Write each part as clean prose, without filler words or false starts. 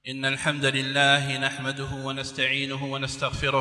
إن الحمد لله نحمده ونستعينه ونستغفره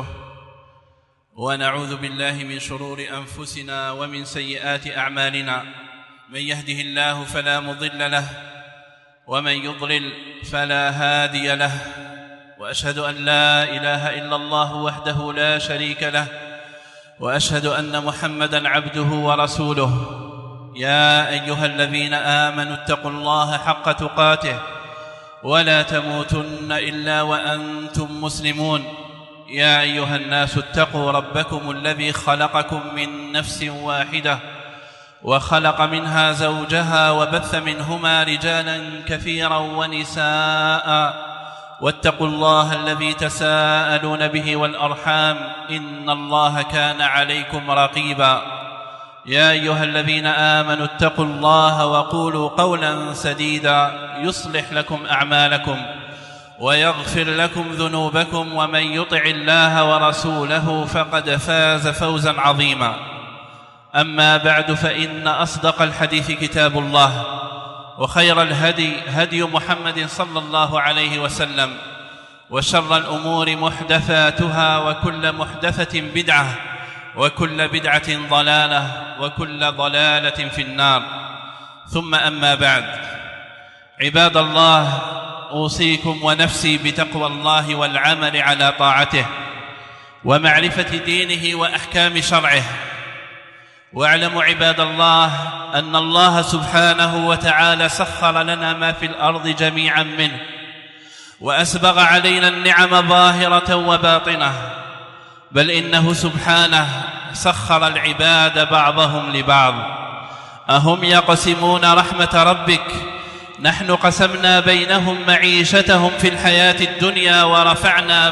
ونعوذ بالله من شرور أنفسنا ومن سيئات أعمالنا. من يهده الله فلا مضل له ومن يضلل فلا هادي له، وأشهد أن لا إله إلا الله وحده لا شريك له، وأشهد أن محمدًا عبده ورسوله. يا أيها الذين آمنوا اتقوا الله حق تقاته ولا تموتن إلا وأنتم مسلمون. يا أيها الناس اتقوا ربكم الذي خلقكم من نفس واحدة وخلق منها زوجها وبث منهما رجالا كثيرا ونساء، واتقوا الله الذي تساءلون به والأرحام إن الله كان عليكم رقيبا. يا أيها الذين آمنوا اتقوا الله وقولوا قولا سديدا يصلح لكم أعمالكم ويغفر لكم ذنوبكم، ومن يطع الله ورسوله فقد فاز فوزا عظيما. أما بعد، فإن أصدق الحديث كتاب الله، وخير الهدي هدي محمد صلى الله عليه وسلم، وشر الأمور محدثاتها، وكل محدثة بدعة، وكل بدعة ضلالة، وكل ضلالة في النار. ثم أما بعد، عباد الله، أوصيكم ونفسي بتقوى الله والعمل على طاعته ومعرفة دينه وأحكام شرعه. واعلموا عباد الله أن الله سبحانه وتعالى سخر لنا ما في الأرض جميعا منه، وأسبغ علينا النعم ظاهرة وباطنة، بل إنه سبحانه سخر العباد بعضهم لبعض. أهم يقسمون رحمة ربك؟ نحن قسمنا بينهم معيشتهم في الحياة الدنيا ورفعنا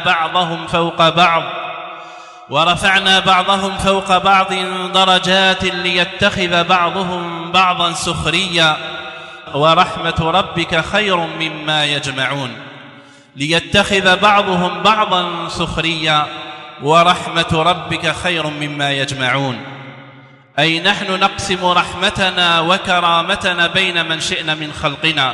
بعضهم فوق بعض درجات ليتخذ بعضهم بعضا سخريا، ورحمة ربك خير مما يجمعون. ليتخذ بعضهم بعضا سخريا ورحمة ربك خير مما يجمعون. أي نحن نقسم رحمتنا وكرامتنا بين من شئنا من خلقنا،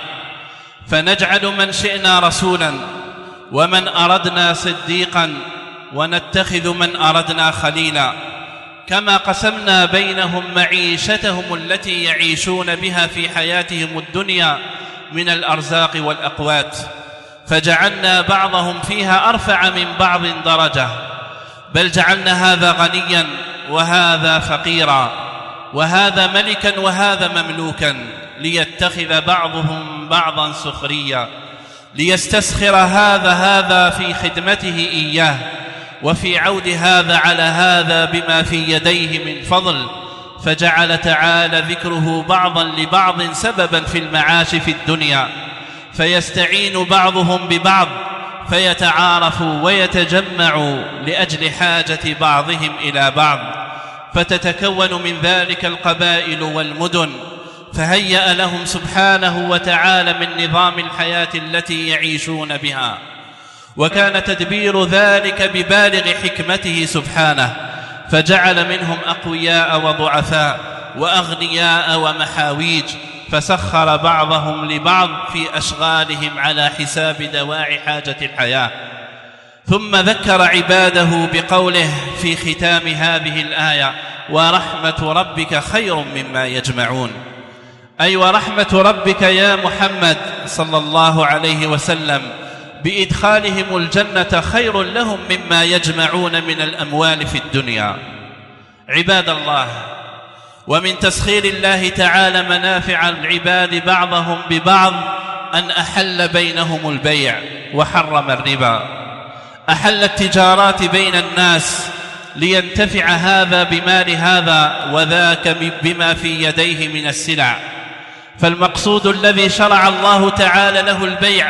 فنجعل من شئنا رسولا، ومن أردنا صديقا، ونتخذ من أردنا خليلا. كما قسمنا بينهم معيشتهم التي يعيشون بها في حياتهم الدنيا من الأرزاق والأقوات، فجعلنا بعضهم فيها أرفع من بعض درجة، بل جعلنا هذا غنيا وهذا فقيرا، وهذا ملكا وهذا مملوكا، ليتخذ بعضهم بعضا سخريا، ليستسخر هذا في خدمته إياه، وفي عود هذا على هذا بما في يديه من فضل. فجعل تعالى ذكره بعضا لبعض سببا في المعاش في الدنيا، فيستعين بعضهم ببعض، فيتعارفوا ويتجمعوا لأجل حاجة بعضهم إلى بعض، فتتكون من ذلك القبائل والمدن. فهيأ لهم سبحانه وتعالى من نظام الحياة التي يعيشون بها، وكان تدبير ذلك ببالغ حكمته سبحانه، فجعل منهم أقوياء وضعفاء، وأغنياء ومحاويج، فسخر بعضهم لبعض في أشغالهم على حساب دواعي حاجة الحياة. ثم ذكر عباده بقوله في ختام هذه الآية: ورحمة ربك خير مما يجمعون. أي ورحمة ربك يا محمد صلى الله عليه وسلم بإدخالهم الجنة خير لهم مما يجمعون من الأموال في الدنيا. عباد الله، ومن تسخير الله تعالى منافع العباد بعضهم ببعض أن أحل بينهم البيع وحرم الربا. أحل التجارات بين الناس لينتفع هذا بمال هذا، وذاك بما في يديه من السلع. فالمقصود الذي شرع الله تعالى له البيع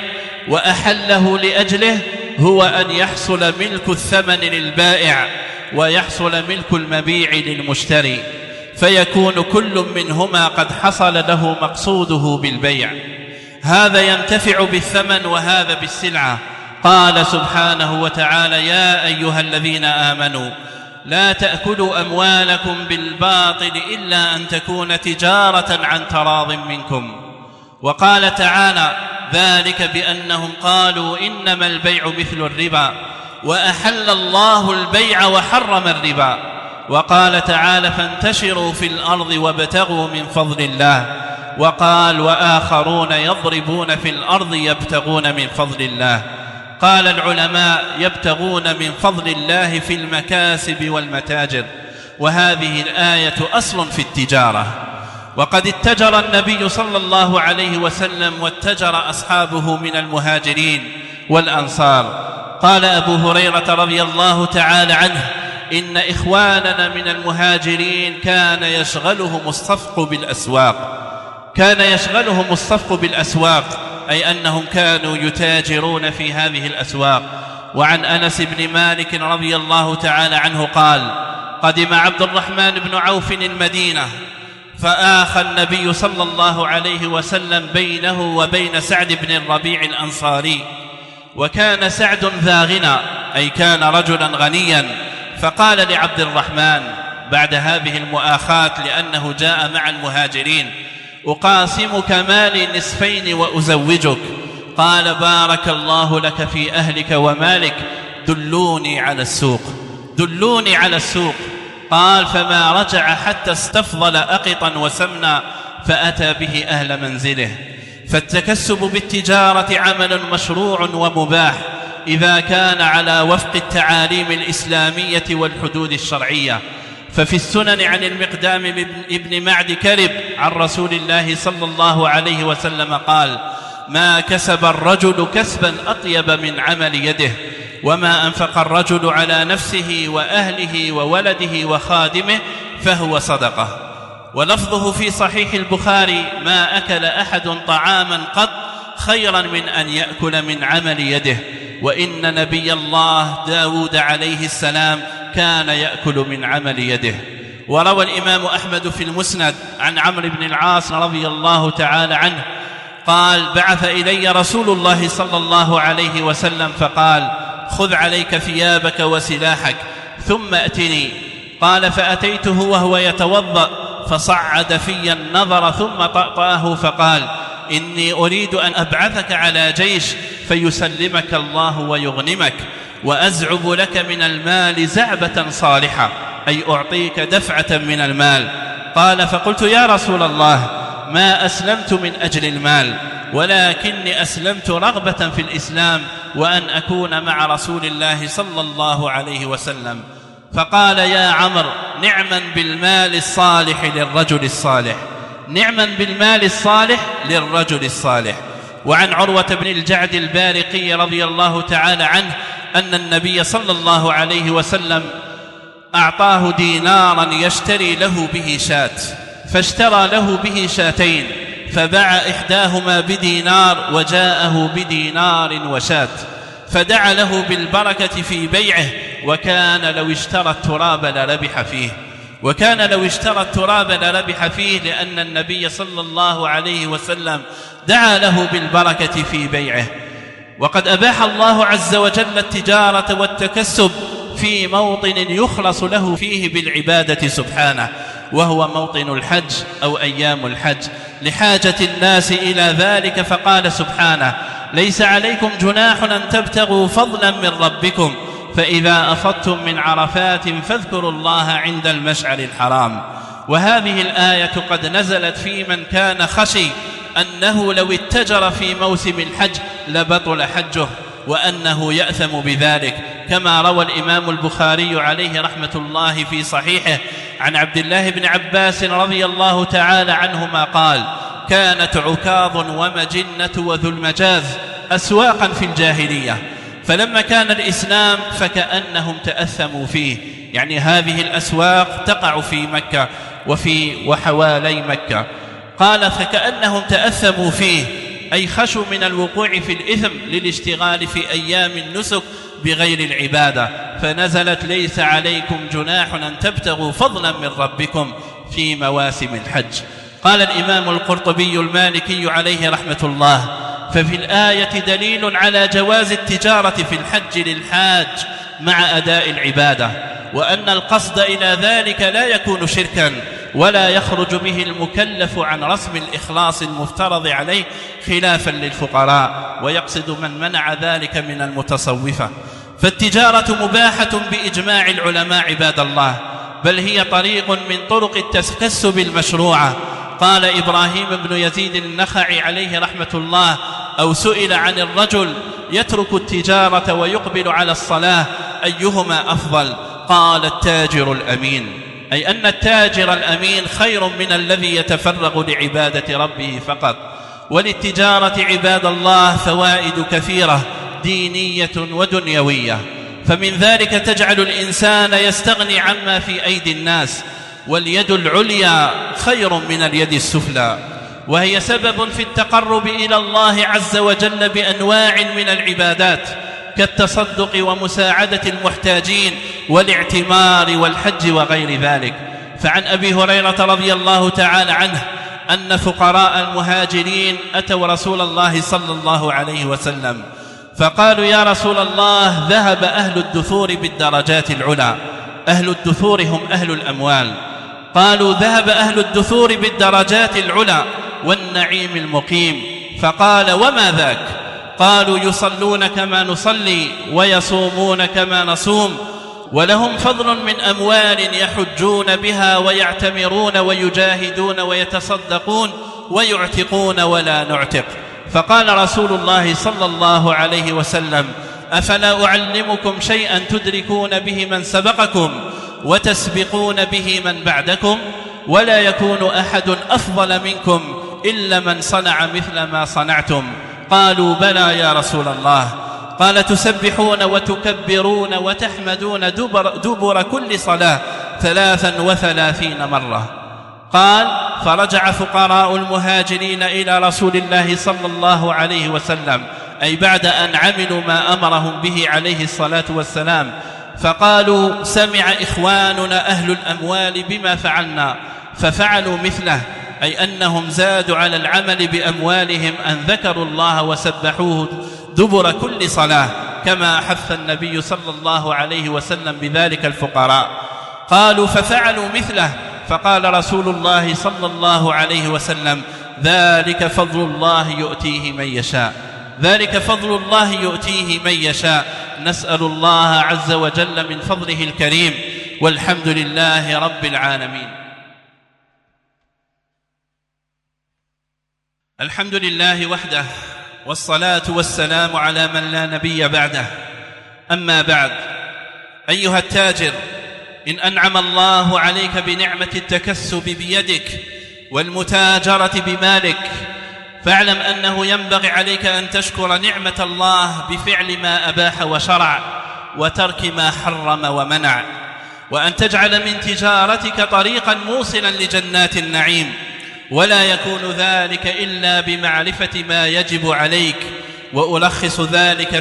وأحله لأجله هو أن يحصل ملك الثمن للبائع، ويحصل ملك المبيع للمشتري، فيكون كل منهما قد حصل له مقصوده بالبيع. هذا ينتفع بالثمن وهذا بالسلعة. قال سبحانه وتعالى: يا أيها الذين آمنوا لا تأكلوا أموالكم بالباطل إلا أن تكون تجارة عن تراض منكم. وقال تعالى: ذلك بأنهم قالوا إنما البيع مثل الربا وأحل الله البيع وحرم الربا. وقال تعالى فانتشروا في الأرض وابتغوا من فضل الله. وقال وآخرون يضربون في الأرض يبتغون من فضل الله. قال العلماء يبتغون من فضل الله في المكاسب والمتاجر. وهذه الآية أصل في التجارة، وقد اتجر النبي صلى الله عليه وسلم واتجر أصحابه من المهاجرين والأنصار. قال أبو هريرة رضي الله تعالى عنه إن إخواننا من المهاجرين كان يشغلهم الصفق بالأسواق، أي أنهم كانوا يتاجرون في هذه الأسواق. وعن أنس بن مالك رضي الله تعالى عنه قال قدم عبد الرحمن بن عوف المدينة فآخى النبي صلى الله عليه وسلم بينه وبين سعد بن الربيع الأنصاري، وكان سعد ذا غنى، أي كان رجلا غنيا. فقال لعبد الرحمن بعد هذه المؤاخاة لأنه جاء مع المهاجرين أقاسمك مالي نصفين وأزوجك. قال بارك الله لك في أهلك ومالك، دلوني على السوق. قال فما رجع حتى استفضل أقطا وسمنا فأتى به أهل منزله. فالتكسب بالتجارة عمل مشروع ومباح إذا كان على وفق التعاليم الإسلامية والحدود الشرعية. ففي السنن عن المقدام ابن معد كرب عن رسول الله صلى الله عليه وسلم قال ما كسب الرجل كسبا أطيب من عمل يده، وما أنفق الرجل على نفسه وأهله وولده وخادمه فهو صدقة. ولفظه في صحيح البخاري ما أكل أحد طعاما قط خيرا من أن يأكل من عمل يده. وإن نبي الله داود عليه السلام كان يأكل من عمل يده. وروى الإمام أحمد في المسند عن عمرو بن العاص رضي الله تعالى عنه قال بعث إلي رسول الله صلى الله عليه وسلم فقال خذ عليك ثيابك وسلاحك ثم أتني. قال فأتيته وهو يتوضأ فصعد في النظر ثم طأطأه فقال إني أريد أن أبعثك على جيش فيسلمك الله ويغنمك، وأزعب لك من المال زعبة صالحة، أي أعطيك دفعة من المال. قال فقلت يا رسول الله ما أسلمت من أجل المال، ولكني أسلمت رغبة في الإسلام وأن أكون مع رسول الله صلى الله عليه وسلم. فقال يا عمرو نعما بالمال الصالح للرجل الصالح، نعما بالمال الصالح للرجل الصالح. وعن عروة بن الجعد البارقي رضي الله تعالى عنه أن النبي صلى الله عليه وسلم أعطاه دينارا يشتري له به شاة، فاشترى له به شاتين، فباع إحداهما بدينار وجاءه بدينار وشاة، فدعا له بالبركة في بيعه، وكان لو اشترى التراب لربح فيه لأن النبي صلى الله عليه وسلم دعا له بالبركة في بيعه. وقد أباح الله عز وجل التجارة والتكسب في موطن يخلص له فيه بالعبادة سبحانه، وهو موطن الحج أو أيام الحج لحاجة الناس إلى ذلك. فقال سبحانه ليس عليكم جناح أن تبتغوا فضلا من ربكم فإذا أفضتم من عرفات فاذكروا الله عند المشعر الحرام. وهذه الآية قد نزلت في من كان خشي أنه لو اتجر في موسم الحج لبطل حجه وأنه يأثم بذلك، كما روى الإمام البخاري عليه رحمة الله في صحيحه عن عبد الله بن عباس رضي الله تعالى عنهما قال كانت عكاظ ومجنة وذو المجاز أسواقا في الجاهلية، فلما كان الإسلام فكأنهم تأثموا فيه، يعني هذه الأسواق تقع في مكة وفي وحوالي مكة. قال فكأنهم تأثموا فيه، أي خشوا من الوقوع في الإثم للاشتغال في أيام النسك بغير العبادة، فنزلت ليس عليكم جناح أن تبتغوا فضلا من ربكم في مواسم الحج. قال الإمام القرطبي المالكي عليه رحمة الله ففي الآية دليل على جواز التجارة في الحج للحاج مع أداء العبادة، وأن القصد إلى ذلك لا يكون شركا، ولا يخرج به المكلف عن رسم الإخلاص المفترض عليه خلافا للفقراء، ويقصد من منع ذلك من المتصوفة. فالتجارة مباحة بإجماع العلماء عباد الله، بل هي طريق من طرق التكسب المشروعة. قال إبراهيم بن يزيد النخعي عليه رحمة الله: أو سئل عن الرجل يترك التجارة ويقبل على الصلاة أيهما أفضل؟ قال: التاجر الأمين، أي أن التاجر الأمين خير من الذي يتفرغ لعبادة ربه فقط. وللتجارة عباد الله فوائد كثيرة دينية ودنيوية، فمن ذلك تجعل الإنسان يستغني عما في أيدي الناس، واليد العليا خير من اليد السفلى، وهي سبب في التقرب إلى الله عز وجل بأنواع من العبادات كالتصدق ومساعدة المحتاجين والاعتمار والحج وغير ذلك. فعن أبي هريرة رضي الله تعالى عنه أن فقراء المهاجرين أتوا رسول الله صلى الله عليه وسلم فقالوا: يا رسول الله، ذهب أهل الدثور بالدرجات العلى. أهل الدثور هم أهل الأموال. قالوا: ذهب أهل الدثور بالدرجات العلى والنعيم المقيم. فقال: وما ذاك؟ قالوا: يصلون كما نصلي ويصومون كما نصوم، ولهم فضل من أموال يحجون بها ويعتمرون ويجاهدون ويتصدقون ويعتقون ولا نعتق. فقال رسول الله صلى الله عليه وسلم: أفلا أعلمكم شيئا تدركون به من سبقكم وتسبقون به من بعدكم؟ ولا يكون أحد أفضل منكم إلا من صنع مثل ما صنعتم. قالوا: بلى يا رسول الله. قال: تسبحون وتكبرون وتحمدون دبر كل صلاة 33 مرة. قال: فرجع فقراء المهاجرين إلى رسول الله صلى الله عليه وسلم، أي بعد أن عملوا ما أمرهم به عليه الصلاة والسلام، فقالوا: سمع إخواننا أهل الأموال بما فعلنا ففعلوا مثله، أي أنهم زادوا على العمل بأموالهم أن ذكروا الله وسبحوه دبر كل صلاة، كما حث النبي صلى الله عليه وسلم بذلك الفقراء. قالوا: ففعلوا مثله. فقال رسول الله صلى الله عليه وسلم: ذلك فضل الله يؤتيه من يشاء، ذلك فضل الله يؤتيه من يشاء. نسأل الله عز وجل من فضله الكريم، والحمد لله رب العالمين. الحمد لله وحده، والصلاة والسلام على من لا نبي بعده. أما بعد، أيها التاجر، إن أنعم الله عليك بنعمة التكسب بيدك والمتاجرة بمالك، فاعلم أنه ينبغي عليك أن تشكر نعمة الله بفعل ما أباح وشرع، وترك ما حرم ومنع، وأن تجعل من تجارتك طريقا موصلا لجنات النعيم، ولا يكون ذلك إلا بمعرفة ما يجب عليك. وألخص ذلك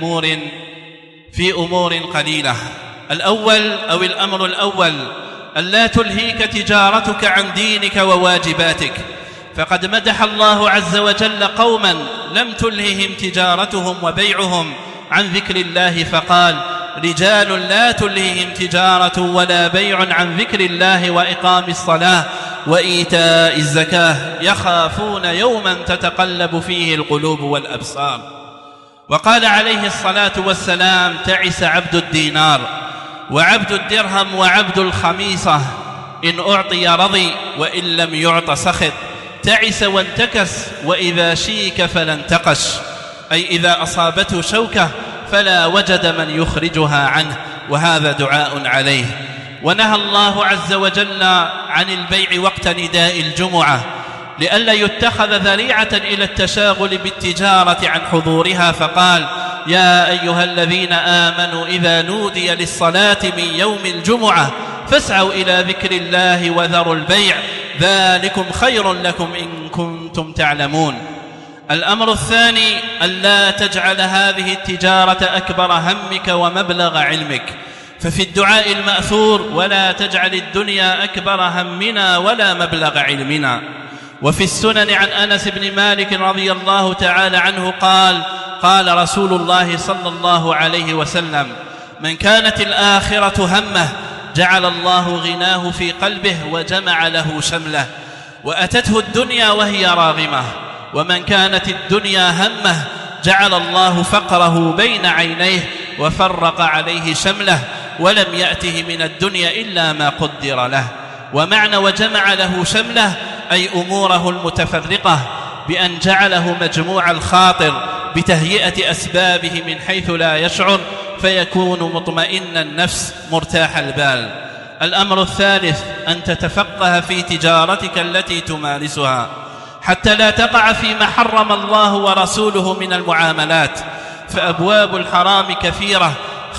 في أمور قليلة. الأول أو الأمر الأول: ألا تلهيك تجارتك عن دينك وواجباتك، فقد مدح الله عز وجل قوما لم تلههم تجارتهم وبيعهم عن ذكر الله، فقال: رجال لا تلههم تجارة ولا بيع عن ذكر الله وإقام الصلاة وإيتاء الزكاة يخافون يوما تتقلب فيه القلوب والأبصار. وقال عليه الصلاة والسلام: تعس عبد الدينار وعبد الدرهم وعبد الخميصة، إن أعطي رضي وإن لم يعط سخط. تعس وانتكس، وإذا شيك فلا انتقش، أي إذا أصابته شوكة فلا وجد من يخرجها عنه، وهذا دعاء عليه. ونهى الله عز وجل عن البيع وقت نداء الجمعة لئلا يتخذ ذريعة إلى التشاغل بالتجارة عن حضورها، فقال: يا أيها الذين آمنوا إذا نودي للصلاة من يوم الجمعة فاسعوا إلى ذكر الله وذروا البيع، ذلكم خير لكم إن كنتم تعلمون. الأمر الثاني: ألا تجعل هذه التجارة أكبر همك ومبلغ علمك، ففي الدعاء المأثور: ولا تجعل الدنيا أكبر همنا ولا مبلغ علمنا. وفي السنن عن أنس بن مالك رضي الله تعالى عنه قال: قال رسول الله صلى الله عليه وسلم: من كانت الآخرة همه جعل الله غناه في قلبه وجمع له شمله، وأتته الدنيا وهي راغمة. ومن كانت الدنيا همه جعل الله فقره بين عينيه وفرق عليه شمله، ولم يأته من الدنيا إلا ما قدر له. ومعنى وجمع له شمله أي أموره المتفرقة، بأن جعله مجموع الخاطر بتهيئة أسبابه من حيث لا يشعر، فيكون مطمئن النفس مرتاح البال. الأمر الثالث أن تتفقه في تجارتك التي تمارسها، حتى لا تقع فيما حرم الله ورسوله من المعاملات، فأبواب الحرام كثيرة،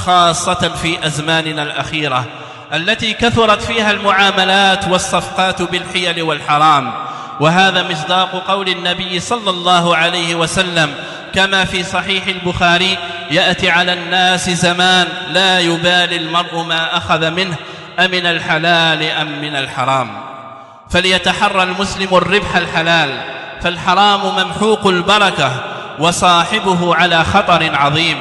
خاصة في أزماننا الأخيرة التي كثرت فيها المعاملات والصفقات بالحيل والحرام. وهذا مصداق قول النبي صلى الله عليه وسلم كما في صحيح البخاري: يأتي على الناس زمان لا يبالي المرء ما أخذ منه أمن الحلال أم من الحرام. فليتحرى المسلم الربح الحلال، فالحرام ممحوق البركة وصاحبه على خطر عظيم،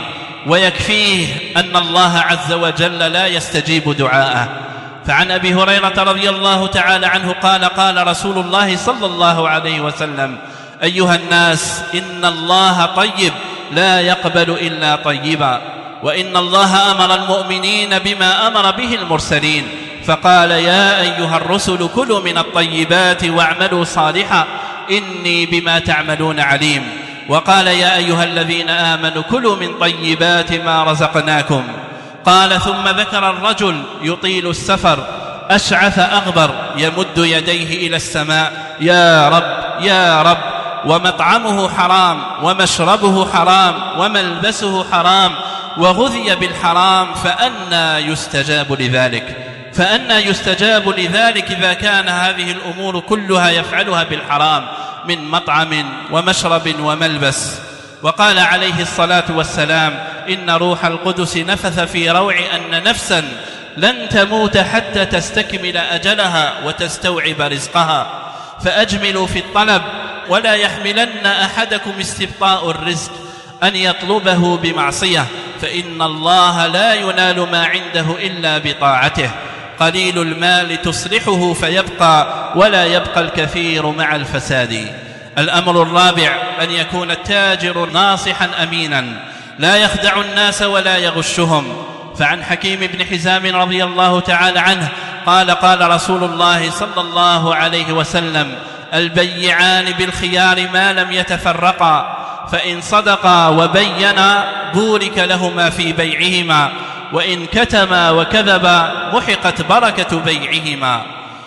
ويكفيه أن الله عز وجل لا يستجيب دعاءه. فعن أبي هريرة رضي الله تعالى عنه قال: قال رسول الله صلى الله عليه وسلم: أيها الناس، إن الله طيب لا يقبل إلا طيبا، وإن الله أمر المؤمنين بما أمر به المرسلين، فقال: يا أيها الرسل كلوا من الطيبات واعملوا صالحا إني بما تعملون عليم. وقال: يا أيها الذين آمنوا كلوا من طيبات ما رزقناكم. قال: ثم ذكر الرجل يطيل السفر أشعث أغبر يمد يديه إلى السماء: يا رب يا رب، ومطعمه حرام ومشربه حرام وملبسه حرام وغذي بالحرام، فأنى يستجاب لذلك؟ فأنى يستجاب لذلك إذا كان هذه الأمور كلها يفعلها بالحرام من مطعم ومشرب وملبس. وقال عليه الصلاة والسلام: إن روح القدس نفث في روعي أن نفسا لن تموت حتى تستكمل أجلها وتستوعب رزقها، فأجملوا في الطلب، ولا يحملن أحدكم استبطاء الرزق أن يطلبه بمعصية، فإن الله لا ينال ما عنده إلا بطاعته. قليل المال تصلحه فيبقى، ولا يبقى الكثير مع الفساد. الأمر الرابع أن يكون التاجر ناصحا أمينا، لا يخدع الناس ولا يغشهم. فعن حكيم بن حزام رضي الله تعالى عنه قال: قال رسول الله صلى الله عليه وسلم: البيعان بالخيار ما لم يتفرقا، فإن صدقا وبينا بورك لهما في بيعهما، وإن كتما وكذبا محقت بركة بيعهما.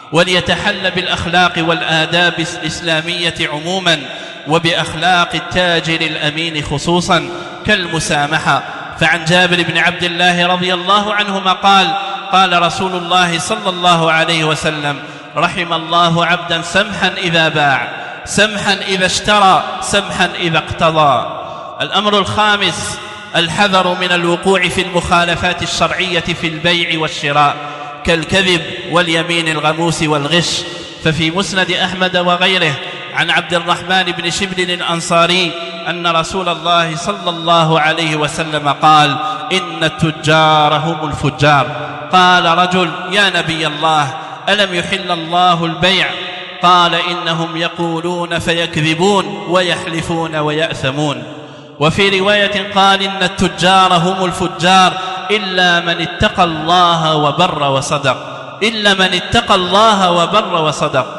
وليتحل بالأخلاق والآداب الإسلامية عموما، وبأخلاق التاجر الأمين خصوصا، كالمسامحة. فعن جابر بن عبد الله رضي الله عنهما قال: قال رسول الله صلى الله عليه وسلم: رحم الله عبدا سمحا إذا باع، سمحا إذا اشترى، سمحا إذا اقتضى. الأمر الخامس الحذر من الوقوع في المخالفات الشرعية في البيع والشراء، كالكذب واليمين الغموس والغش. ففي مسند أحمد وغيره عن عبد الرحمن بن شبل الأنصاري أن رسول الله صلى الله عليه وسلم قال: إن التجار هم الفجار. قال رجل: يا نبي الله، ألم يحل الله البيع؟ قال: إنهم يقولون فيكذبون ويحلفون ويأثمون. وفي رواية قال: إن التجار هم الفجار إلا من اتقى الله وبر وصدق، إلا من اتقى الله وبر وصدق.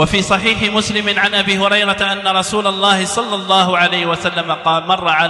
وفي صحيح مسلم عن أبي هريرة أن رسول الله صلى الله عليه وسلم قال: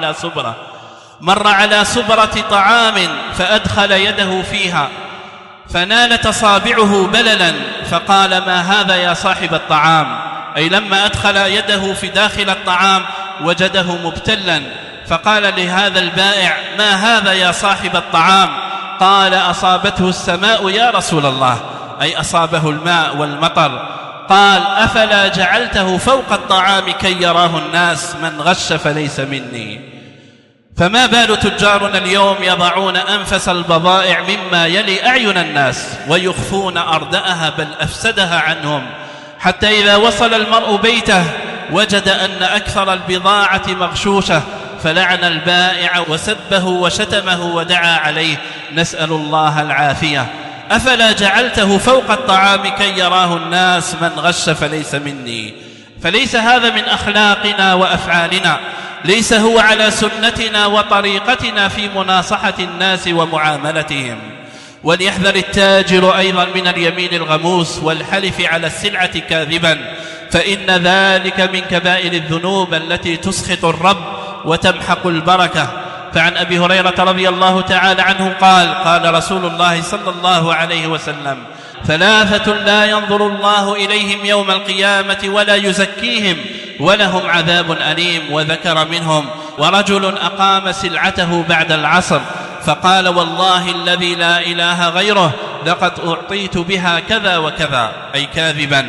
مر على صبرة طعام فأدخل يده فيها فنالت أصابعه بللا، فقال: ما هذا يا صاحب الطعام؟ أي لما أدخل يده في داخل الطعام وجده مبتلا، فقال لهذا البائع: ما هذا يا صاحب الطعام؟ قال: أصابته السماء يا رسول الله، أي أصابه الماء والمطر. قال: أفلا جعلته فوق الطعام كي يراه الناس؟ من غش فليس مني. فما بال تجارنا اليوم يضعون أنفس البضائع مما يلي أعين الناس ويخفون أردأها، بل أفسدها عنهم، حتى إذا وصل المرء بيته وجد أن أكثر البضاعة مغشوشة، فلعن البائع وسبه وشتمه ودعا عليه، نسأل الله العافية. أفلا جعلته فوق الطعام كي يراه الناس؟ من غش فليس مني. فليس هذا من أخلاقنا وأفعالنا، ليس هو على سنتنا وطريقتنا في مناصحة الناس ومعاملتهم. وليحذر التاجر أيضا من اليمين الغموس والحلف على السلعة كاذبا، فإن ذلك من كبائر الذنوب التي تسخط الرب وتمحق البركة. فعن أبي هريرة رضي الله تعالى عنه قال: قال رسول الله صلى الله عليه وسلم: ثلاثة لا ينظر الله إليهم يوم القيامة ولا يزكيهم ولهم عذاب أليم. وذكر منهم: ورجل أقام سلعته بعد العصر فقال: والله الذي لا إله غيره لقد أعطيت بها كذا وكذا، أي كاذبا،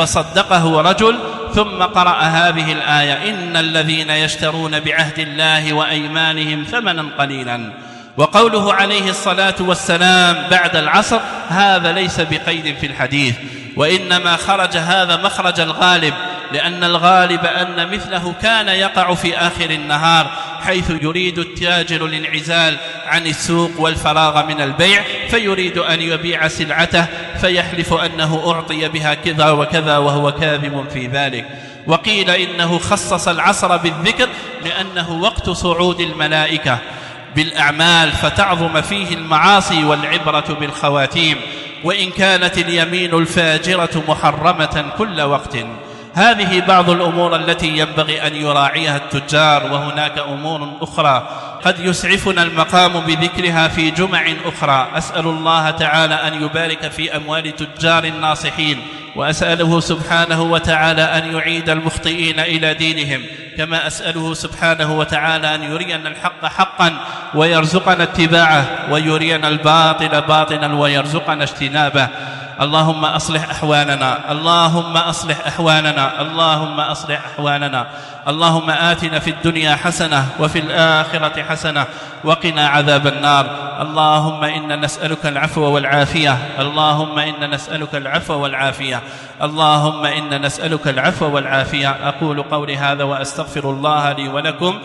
فصدقه رجل، ثم قرأ هذه الآية: إن الذين يشترون بعهد الله وأيمانهم ثمنا قليلا. وقوله عليه الصلاة والسلام بعد العصر هذا ليس بقيد في الحديث، وإنما خرج هذا مخرج الغالب، لأن الغالب أن مثله كان يقع في آخر النهار، حيث يريد التاجر الانعزال عن السوق والفراغ من البيع، فيريد أن يبيع سلعته فيحلف أنه أعطي بها كذا وكذا وهو كاذب في ذلك. وقيل إنه خصص العصر بالذكر لأنه وقت صعود الملائكة بالأعمال فتعظم فيه المعاصي والعبرة بالخواتيم، وإن كانت اليمين الفاجرة محرمة كل وقت. هذه بعض الأمور التي ينبغي أن يراعيها التجار، وهناك أمور أخرى قد يسعفنا المقام بذكرها في جمع أخرى. أسأل الله تعالى أن يبارك في أموال تجار الناصحين، وأسأله سبحانه وتعالى أن يعيد المخطئين إلى دينهم، كما أسأله سبحانه وتعالى أن يرينا الحق حقا ويرزقنا اتباعه، ويرينا الباطل باطلا ويرزقنا اجتنابه. اللهم أصلح أحوالنا، اللهم أصلح أحوالنا، اللهم أصلح أحوالنا. اللهم آتنا في الدنيا حسنة وفي الآخرة حسنة وقنا عذاب النار. اللهم إنا نسألك العفو والعافية، اللهم إنا نسألك العفو والعافية، اللهم إنا نسألك العفو والعافية. أقول قولي هذا وأستغفر الله لي ولكم،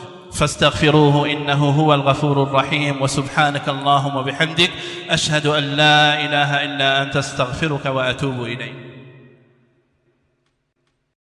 فاستغفروه إنه هو الغفور الرحيم. وسبحانك اللهم وبحمدك، أشهد أن لا إله إلا أنت، استغفرك وأتوب إليك.